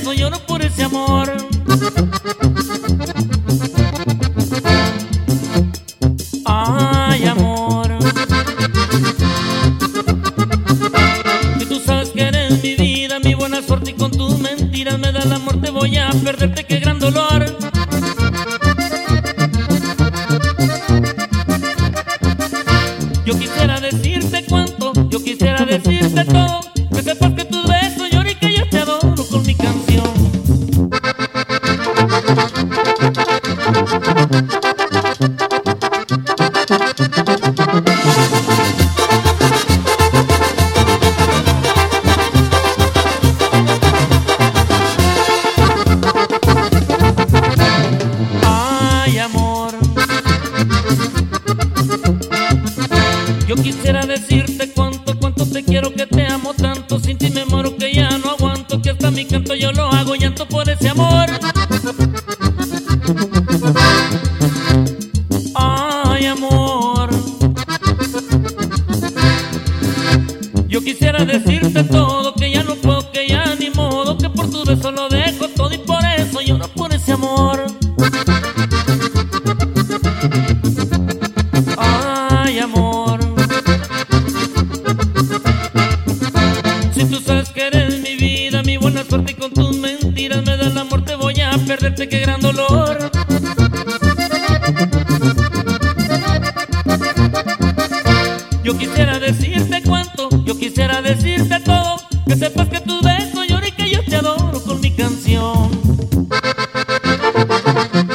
eso lloro por ese amor. Ay, amor, si tú sabes que eres mi vida, mi buena suerte, y con tus mentiras me da el amor, te voy a perderte, qué gran dolor. Yo quisiera decirte cuánto, yo quisiera decirte todo, que sepas que tus besos lloro y que yo te adoro con mi canción. Ay, amor, yo quisiera decirte cuánto te quiero, que te amo tanto, sin ti me muero, que ya no aguanto, que hasta mi canto yo lo hago llanto por ese amor. Ay, amor, yo quisiera decirte todo, que ya no puedo, que ya ni modo, que por tu beso lo dejo todo, y por eso lloro por ese amor. Ay, amor, si tú sabes que eres mi vida, mi buena suerte, y con tus mentiras me da el amor, te voy a perderte, qué gran dolor. Yo quisiera decirte cuánto, yo quisiera decirte todo, que sepas que tus besos lloro y que yo te adoro con mi canción.